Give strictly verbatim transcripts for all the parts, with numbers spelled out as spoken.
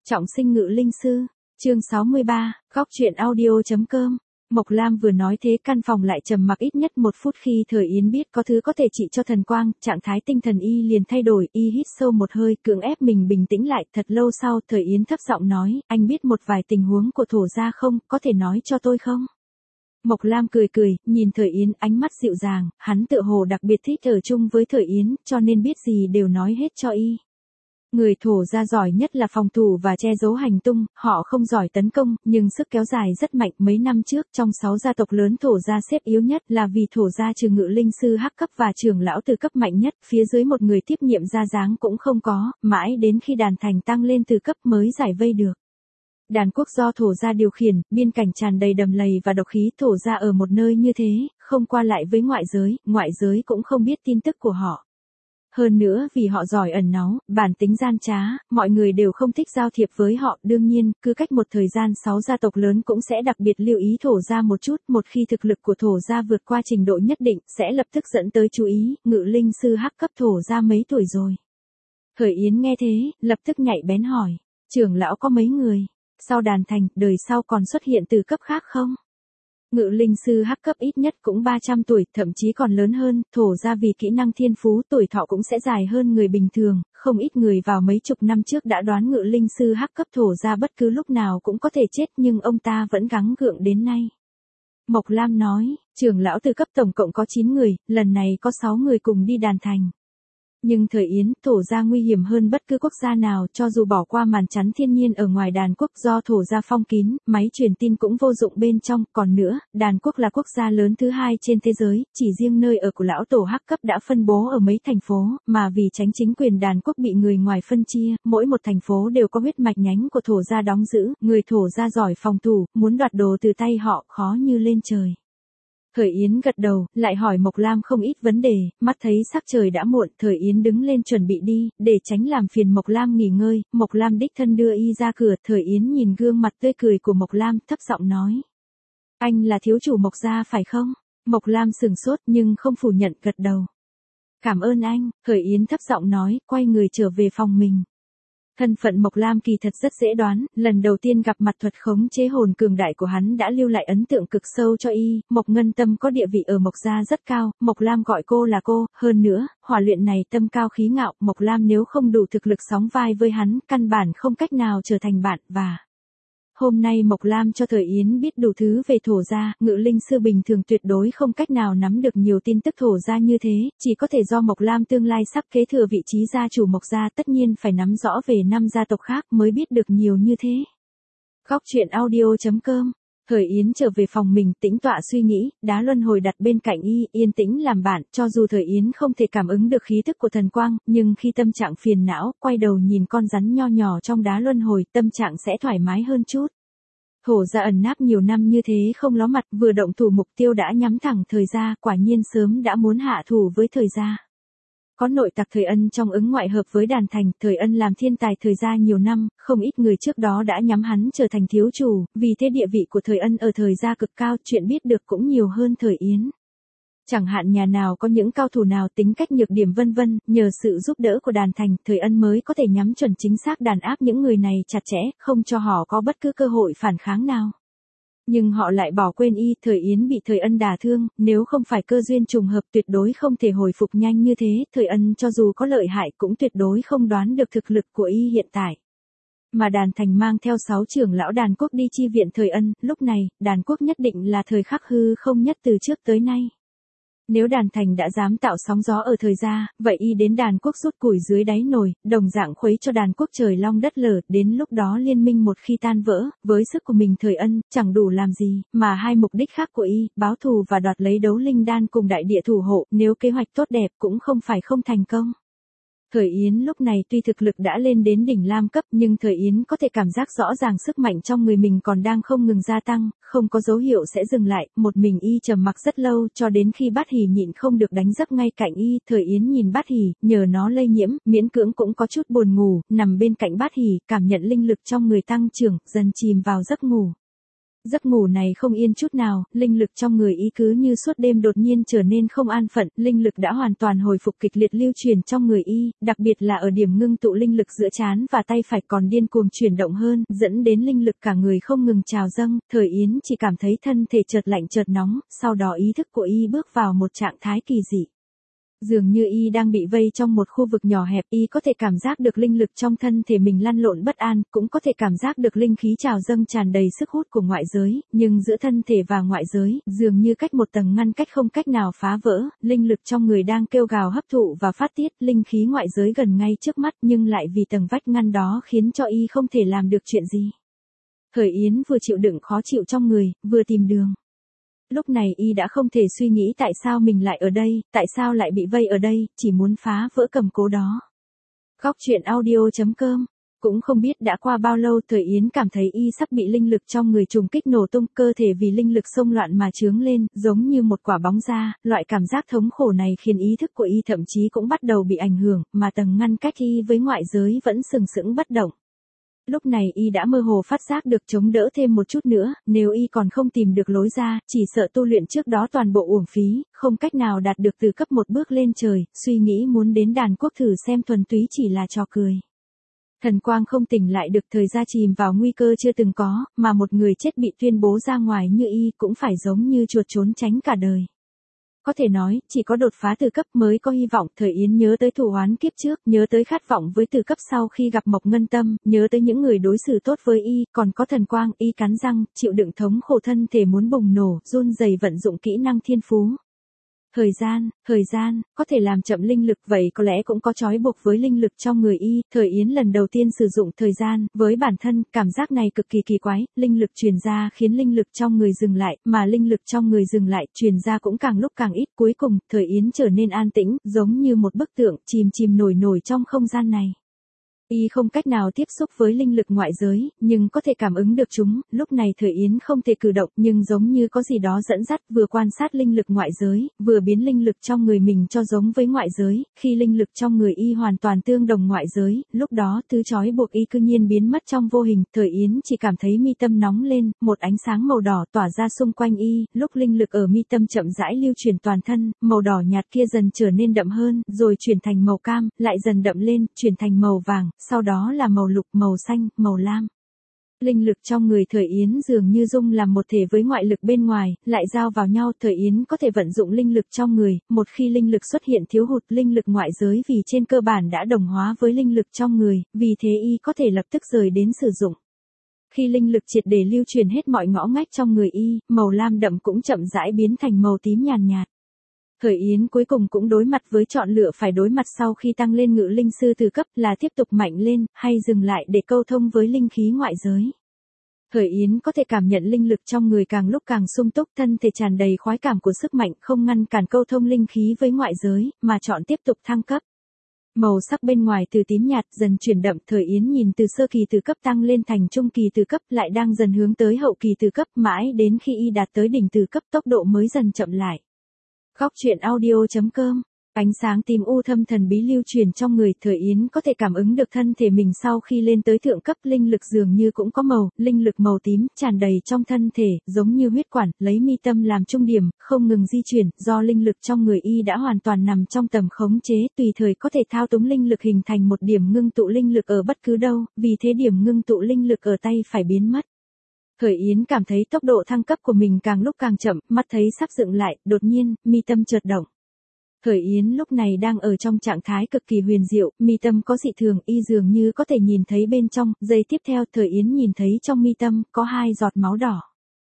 Trọng sinh ngự linh sư, chương sáu mươi ba, góc truyện audio.com. Mộc Lam vừa nói thế căn phòng lại trầm mặc ít nhất một phút. Khi Thời Yến biết có thứ có thể trị cho thần quang, trạng thái tinh thần y liền thay đổi. Y hít sâu một hơi, cưỡng ép mình bình tĩnh lại. Thật lâu sau, Thời Yến thấp giọng nói, anh biết một vài tình huống của thổ gia không, có thể nói cho tôi không? Mộc Lam cười cười, nhìn Thời Yến, ánh mắt dịu dàng. Hắn tựa hồ đặc biệt thích ở chung với Thời Yến, cho nên biết gì đều nói hết cho y. Người thổ gia giỏi nhất là phòng thủ và che giấu hành tung, họ không giỏi tấn công, nhưng sức kéo dài rất mạnh. Mấy năm trước, trong sáu gia tộc lớn thổ gia xếp yếu nhất là vì thổ gia trừ ngự linh sư hắc cấp và trưởng lão từ cấp mạnh nhất, phía dưới một người tiếp nhiệm gia dáng cũng không có, mãi đến khi đàn thành tăng lên từ cấp mới giải vây được. Đàn quốc do thổ gia điều khiển, biên cảnh tràn đầy đầm lầy và độc khí. Thổ gia ở một nơi như thế, không qua lại với ngoại giới, ngoại giới cũng không biết tin tức của họ. Hơn nữa vì họ giỏi ẩn náu, bản tính gian trá, mọi người đều không thích giao thiệp với họ. Đương nhiên, cứ cách một thời gian sáu gia tộc lớn cũng sẽ đặc biệt lưu ý thổ gia một chút. Một khi thực lực của thổ gia vượt qua trình độ nhất định, sẽ lập tức dẫn tới chú ý. Ngự linh sư hắc cấp thổ gia mấy tuổi rồi? Thời Yến nghe thế, lập tức nhạy bén hỏi. Trưởng lão có mấy người? Sau đàn thành, đời sau còn xuất hiện từ cấp khác không? Ngự linh sư hắc cấp ít nhất cũng ba trăm tuổi, thậm chí còn lớn hơn. Thổ gia vì kỹ năng thiên phú, tuổi thọ cũng sẽ dài hơn người bình thường. Không ít người vào mấy chục năm trước đã đoán ngự linh sư hắc cấp thổ gia bất cứ lúc nào cũng có thể chết, nhưng ông ta vẫn gắng gượng đến nay. Mộc Lam nói, trưởng lão từ cấp tổng cộng có chín người, lần này có sáu người cùng đi đàn thành. Nhưng Thời Yến, thổ gia nguy hiểm hơn bất cứ quốc gia nào. Cho dù bỏ qua màn chắn thiên nhiên ở ngoài đàn quốc do thổ gia phong kín, máy truyền tin cũng vô dụng bên trong. Còn nữa, đàn quốc là quốc gia lớn thứ hai trên thế giới, chỉ riêng nơi ở của lão tổ hắc cấp đã phân bố ở mấy thành phố, mà vì tránh chính quyền đàn quốc bị người ngoài phân chia, mỗi một thành phố đều có huyết mạch nhánh của thổ gia đóng giữ. Người thổ gia giỏi phòng thủ, muốn đoạt đồ từ tay họ khó như lên trời. Thời Yến gật đầu, lại hỏi Mộc Lam không ít vấn đề. Mắt thấy sắc trời đã muộn, Thời Yến đứng lên chuẩn bị đi, để tránh làm phiền Mộc Lam nghỉ ngơi. Mộc Lam đích thân đưa y ra cửa. Thời Yến nhìn gương mặt tươi cười của Mộc Lam, thấp giọng nói. Anh là thiếu chủ Mộc gia phải không? Mộc Lam sửng sốt nhưng không phủ nhận, gật đầu. Cảm ơn anh, Thời Yến thấp giọng nói, quay người trở về phòng mình. Thân phận Mộc Lam kỳ thật rất dễ đoán, lần đầu tiên gặp mặt thuật khống chế hồn cường đại của hắn đã lưu lại ấn tượng cực sâu cho y. Mộc Ngân Tâm có địa vị ở Mộc gia rất cao, Mộc Lam gọi cô là cô, hơn nữa, hỏa luyện này tâm cao khí ngạo, Mộc Lam nếu không đủ thực lực sóng vai với hắn, căn bản không cách nào trở thành bạn. Và hôm nay Mộc Lam cho Thời Yến biết đủ thứ về thổ gia. Ngự linh sư bình thường tuyệt đối không cách nào nắm được nhiều tin tức thổ gia như thế, chỉ có thể do Mộc Lam tương lai sắp kế thừa vị trí gia chủ Mộc gia, tất nhiên phải nắm rõ về năm gia tộc khác mới biết được nhiều như thế. Góc truyện audio.com. Thời Yến trở về phòng mình, tĩnh tọa suy nghĩ, đá luân hồi đặt bên cạnh y, yên tĩnh làm bạn. Cho dù Thời Yến không thể cảm ứng được khí thức của thần quang, nhưng khi tâm trạng phiền não, quay đầu nhìn con rắn nho nhỏ trong đá luân hồi, tâm trạng sẽ thoải mái hơn chút. Thổ gia ẩn náp nhiều năm như thế không ló mặt, vừa động thủ mục tiêu đã nhắm thẳng Thời gia, quả nhiên sớm đã muốn hạ thủ với Thời gia. Có nội tặc Thời Ân trong ứng ngoại hợp với đàn thành, Thời Ân làm thiên tài Thời gia nhiều năm, không ít người trước đó đã nhắm hắn trở thành thiếu chủ, vì thế địa vị của Thời Ân ở Thời gia cực cao, chuyện biết được cũng nhiều hơn Thời Yến. Chẳng hạn nhà nào có những cao thủ nào tính cách nhược điểm vân vân, nhờ sự giúp đỡ của đàn thành, Thời Ân mới có thể nhắm chuẩn chính xác đàn áp những người này chặt chẽ, không cho họ có bất cứ cơ hội phản kháng nào. Nhưng họ lại bỏ quên y. Thời Yến bị Thời Ân đả thương, nếu không phải cơ duyên trùng hợp tuyệt đối không thể hồi phục nhanh như thế. Thời Ân cho dù có lợi hại cũng tuyệt đối không đoán được thực lực của y hiện tại. Mà đàn thành mang theo sáu trưởng lão đàn quốc đi chi viện Thời Ân, lúc này, đàn quốc nhất định là thời khắc hư không nhất từ trước tới nay. Nếu đàn thành đã dám tạo sóng gió ở Thời gia, vậy y đến đàn quốc rút củi dưới đáy nồi, đồng dạng khuấy cho đàn quốc trời long đất lở. Đến lúc đó liên minh một khi tan vỡ, với sức của mình Thời Ân, chẳng đủ làm gì, mà hai mục đích khác của y, báo thù và đoạt lấy đấu linh đan cùng đại địa thủ hộ, nếu kế hoạch tốt đẹp cũng không phải không thành công. Thời Yến lúc này tuy thực lực đã lên đến đỉnh lam cấp, nhưng Thời Yến có thể cảm giác rõ ràng sức mạnh trong người mình còn đang không ngừng gia tăng, không có dấu hiệu sẽ dừng lại. Một mình y trầm mặc rất lâu, cho đến khi Bát Hỉ nhịn không được đánh giấc ngay cạnh y. Thời Yến nhìn Bát Hỉ, nhờ nó lây nhiễm, miễn cưỡng cũng có chút buồn ngủ, nằm bên cạnh Bát Hỉ, cảm nhận linh lực trong người tăng trưởng, dần chìm vào giấc ngủ. Giấc ngủ này không yên chút nào, linh lực trong người y cứ như suốt đêm đột nhiên trở nên không an phận, linh lực đã hoàn toàn hồi phục kịch liệt lưu truyền trong người y, đặc biệt là ở điểm ngưng tụ linh lực giữa trán và tay phải còn điên cuồng chuyển động hơn, dẫn đến linh lực cả người không ngừng trào dâng, Thời Yến chỉ cảm thấy thân thể chợt lạnh chợt nóng, sau đó ý thức của y bước vào một trạng thái kỳ dị. Dường như y đang bị vây trong một khu vực nhỏ hẹp, y có thể cảm giác được linh lực trong thân thể mình lăn lộn bất an, cũng có thể cảm giác được linh khí trào dâng tràn đầy sức hút của ngoại giới, nhưng giữa thân thể và ngoại giới, dường như cách một tầng ngăn cách không cách nào phá vỡ, linh lực trong người đang kêu gào hấp thụ và phát tiết, linh khí ngoại giới gần ngay trước mắt nhưng lại vì tầng vách ngăn đó khiến cho y không thể làm được chuyện gì. Thời Yến vừa chịu đựng khó chịu trong người, vừa tìm đường. Lúc này y đã không thể suy nghĩ tại sao mình lại ở đây, tại sao lại bị vây ở đây, chỉ muốn phá vỡ cầm cố đó. Góc truyện audio chấm com. Cũng không biết đã qua bao lâu Thời Yến cảm thấy y sắp bị linh lực trong người trùng kích nổ tung, cơ thể vì linh lực xông loạn mà chướng lên, giống như một quả bóng ra, loại cảm giác thống khổ này khiến ý thức của y thậm chí cũng bắt đầu bị ảnh hưởng, mà tầng ngăn cách y với ngoại giới vẫn sừng sững bất động. Lúc này y đã mơ hồ phát giác được chống đỡ thêm một chút nữa, nếu y còn không tìm được lối ra, chỉ sợ tu luyện trước đó toàn bộ uổng phí, không cách nào đạt được từ cấp một bước lên trời, suy nghĩ muốn đến đàn quốc thử xem thuần túy chỉ là trò cười. Thần quang không tỉnh lại được, thời gian chìm vào nguy cơ chưa từng có, mà một người chết bị tuyên bố ra ngoài như y cũng phải giống như chuột trốn tránh cả đời. Có thể nói, chỉ có đột phá từ cấp mới có hy vọng. Thời Yến nhớ tới thù oán kiếp trước, nhớ tới khát vọng với từ cấp sau khi gặp Mộc Ngân Tâm, nhớ tới những người đối xử tốt với y, còn có thần quang, y cắn răng, chịu đựng thống khổ thân thể muốn bùng nổ, run rẩy vận dụng kỹ năng thiên phú. Thời gian, thời gian, có thể làm chậm linh lực, vậy có lẽ cũng có trói buộc với linh lực trong người y. Thời Yến lần đầu tiên sử dụng thời gian, với bản thân, cảm giác này cực kỳ kỳ quái, linh lực truyền ra khiến linh lực trong người dừng lại, mà linh lực trong người dừng lại, truyền ra cũng càng lúc càng ít, cuối cùng, Thời Yến trở nên an tĩnh, giống như một bức tượng, chìm chìm nổi nổi trong không gian này. Y không cách nào tiếp xúc với linh lực ngoại giới, nhưng có thể cảm ứng được chúng, lúc này Thời Yến không thể cử động nhưng giống như có gì đó dẫn dắt, vừa quan sát linh lực ngoại giới, vừa biến linh lực trong người mình cho giống với ngoại giới, khi linh lực trong người y hoàn toàn tương đồng ngoại giới, lúc đó thứ trói buộc y cư nhiên biến mất trong vô hình, Thời Yến chỉ cảm thấy mi tâm nóng lên, một ánh sáng màu đỏ tỏa ra xung quanh y, lúc linh lực ở mi tâm chậm rãi lưu truyền toàn thân, màu đỏ nhạt kia dần trở nên đậm hơn, rồi chuyển thành màu cam, lại dần đậm lên, chuyển thành màu vàng, sau đó là màu lục, màu xanh, màu lam. Linh lực trong người Thời Yến dường như dung làm một thể với ngoại lực bên ngoài, lại giao vào nhau. Thời Yến có thể vận dụng linh lực trong người, một khi linh lực xuất hiện thiếu hụt linh lực ngoại giới vì trên cơ bản đã đồng hóa với linh lực trong người, vì thế y có thể lập tức rời đến sử dụng. Khi linh lực triệt để lưu truyền hết mọi ngõ ngách trong người y, màu lam đậm cũng chậm rãi biến thành màu tím nhàn nhạt. Thời Yến cuối cùng cũng đối mặt với chọn lựa phải đối mặt sau khi tăng lên ngự linh sư từ cấp, là tiếp tục mạnh lên, hay dừng lại để câu thông với linh khí ngoại giới. Thời Yến có thể cảm nhận linh lực trong người càng lúc càng sung túc, thân thể tràn đầy khoái cảm của sức mạnh, không ngăn cản câu thông linh khí với ngoại giới, mà chọn tiếp tục thăng cấp. Màu sắc bên ngoài từ tím nhạt dần chuyển đậm, Thời Yến nhìn từ sơ kỳ từ cấp tăng lên thành trung kỳ từ cấp, lại đang dần hướng tới hậu kỳ từ cấp, mãi đến khi y đạt tới đỉnh từ cấp tốc độ mới dần chậm lại. Góc truyện audio chấm com. Ánh sáng tím u thâm thần bí lưu truyền trong người, Thời Yến có thể cảm ứng được thân thể mình sau khi lên tới thượng cấp, linh lực dường như cũng có màu, linh lực màu tím, tràn đầy trong thân thể, giống như huyết quản, lấy mi tâm làm trung điểm, không ngừng di chuyển, do linh lực trong người y đã hoàn toàn nằm trong tầm khống chế, tùy thời có thể thao túng linh lực hình thành một điểm ngưng tụ linh lực ở bất cứ đâu, vì thế điểm ngưng tụ linh lực ở tay phải biến mất. Thời Yến cảm thấy tốc độ thăng cấp của mình càng lúc càng chậm, mắt thấy sắp dựng lại, đột nhiên, mi tâm chợt động. Thời Yến lúc này đang ở trong trạng thái cực kỳ huyền diệu, mi tâm có dị thường, y dường như có thể nhìn thấy bên trong, giây tiếp theo, Thời Yến nhìn thấy trong mi tâm, có hai giọt máu đỏ.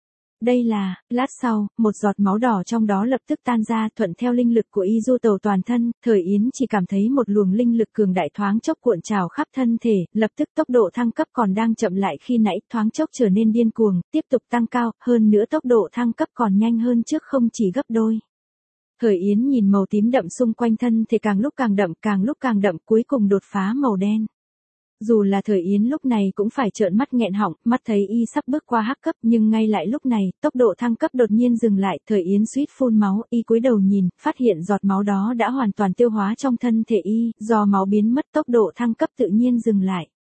Đây là, lát sau, một giọt máu đỏ trong đó lập tức tan ra, thuận theo linh lực của y du tẩu toàn thân, Thời Yến chỉ cảm thấy một luồng linh lực cường đại thoáng chốc cuộn trào khắp thân thể, lập tức tốc độ thăng cấp còn đang chậm lại khi nãy, thoáng chốc trở nên điên cuồng, tiếp tục tăng cao, hơn nữa tốc độ thăng cấp còn nhanh hơn trước không chỉ gấp đôi. Thời Yến nhìn màu tím đậm xung quanh thân thể càng lúc càng đậm, càng lúc càng đậm, cuối cùng đột phá màu đen. Dù là Thời Yến lúc này cũng phải trợn mắt nghẹn họng, mắt thấy y sắp bước qua hắc cấp, nhưng ngay lại lúc này, tốc độ thăng cấp đột nhiên dừng lại, Thời Yến suýt phun máu, y cúi đầu nhìn, phát hiện giọt máu đó đã hoàn toàn tiêu hóa trong thân thể y, do máu biến mất tốc độ thăng cấp tự nhiên dừng lại.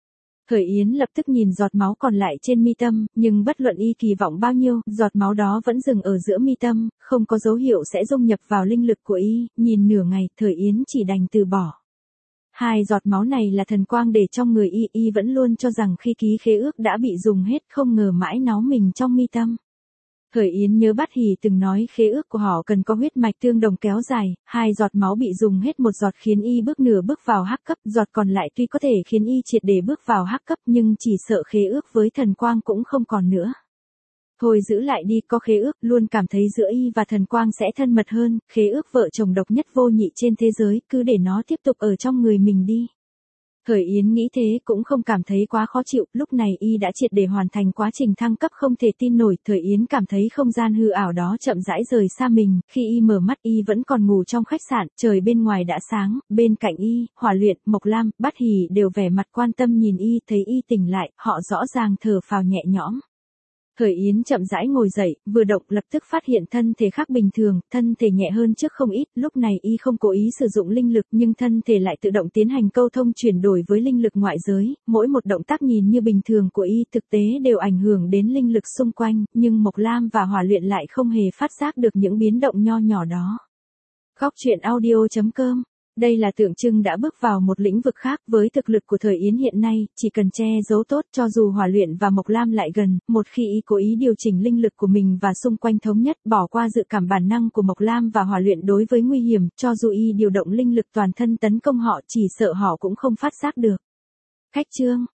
Thời Yến lập tức nhìn giọt máu còn lại trên mi tâm, nhưng bất luận y kỳ vọng bao nhiêu, giọt máu đó vẫn dừng ở giữa mi tâm, không có dấu hiệu sẽ dung nhập vào linh lực của y, nhìn nửa ngày, Thời Yến chỉ đành từ bỏ. Hai giọt máu này là thần quang để trong người y, y vẫn luôn cho rằng khi ký khế ước đã bị dùng hết, không ngờ mãi nó mình trong mi tâm. Thời Yến nhớ Bát Hỷ từng nói khế ước của họ cần có huyết mạch tương đồng kéo dài, hai giọt máu bị dùng hết, một giọt khiến y bước nửa bước vào hắc cấp, giọt còn lại tuy có thể khiến y triệt để bước vào hắc cấp nhưng chỉ sợ khế ước với thần quang cũng không còn nữa. Thôi giữ lại đi, có khế ước, luôn cảm thấy giữa y và thần quang sẽ thân mật hơn, khế ước vợ chồng độc nhất vô nhị trên thế giới, cứ để nó tiếp tục ở trong người mình đi. Thời Yến nghĩ thế cũng không cảm thấy quá khó chịu, lúc này y đã triệt để hoàn thành quá trình thăng cấp không thể tin nổi, Thời Yến cảm thấy không gian hư ảo đó chậm rãi rời xa mình, khi y mở mắt y vẫn còn ngủ trong khách sạn, trời bên ngoài đã sáng, bên cạnh y, Hỏa Luyện, Mộc Lam, Bát Hỷ đều vẻ mặt quan tâm nhìn y, thấy y tỉnh lại, họ rõ ràng thở phào nhẹ nhõm. Thời Yến chậm rãi ngồi dậy, vừa động lập tức phát hiện thân thể khác bình thường, thân thể nhẹ hơn trước không ít, lúc này y không cố ý sử dụng linh lực nhưng thân thể lại tự động tiến hành câu thông chuyển đổi với linh lực ngoại giới, mỗi một động tác nhìn như bình thường của y thực tế đều ảnh hưởng đến linh lực xung quanh, nhưng Mộc Lam và Hỏa Luyện lại không hề phát giác được những biến động nho nhỏ đó. Góc truyện audio chấm com. Đây là tượng trưng đã bước vào một lĩnh vực khác, với thực lực của Thời Yến hiện nay, chỉ cần che giấu tốt cho dù Hỏa Luyện và Mộc Lam lại gần, một khi y cố ý điều chỉnh linh lực của mình và xung quanh thống nhất, bỏ qua dự cảm bản năng của Mộc Lam và Hỏa Luyện đối với nguy hiểm, cho dù y điều động linh lực toàn thân tấn công họ, chỉ sợ họ cũng không phát giác được. Khách chương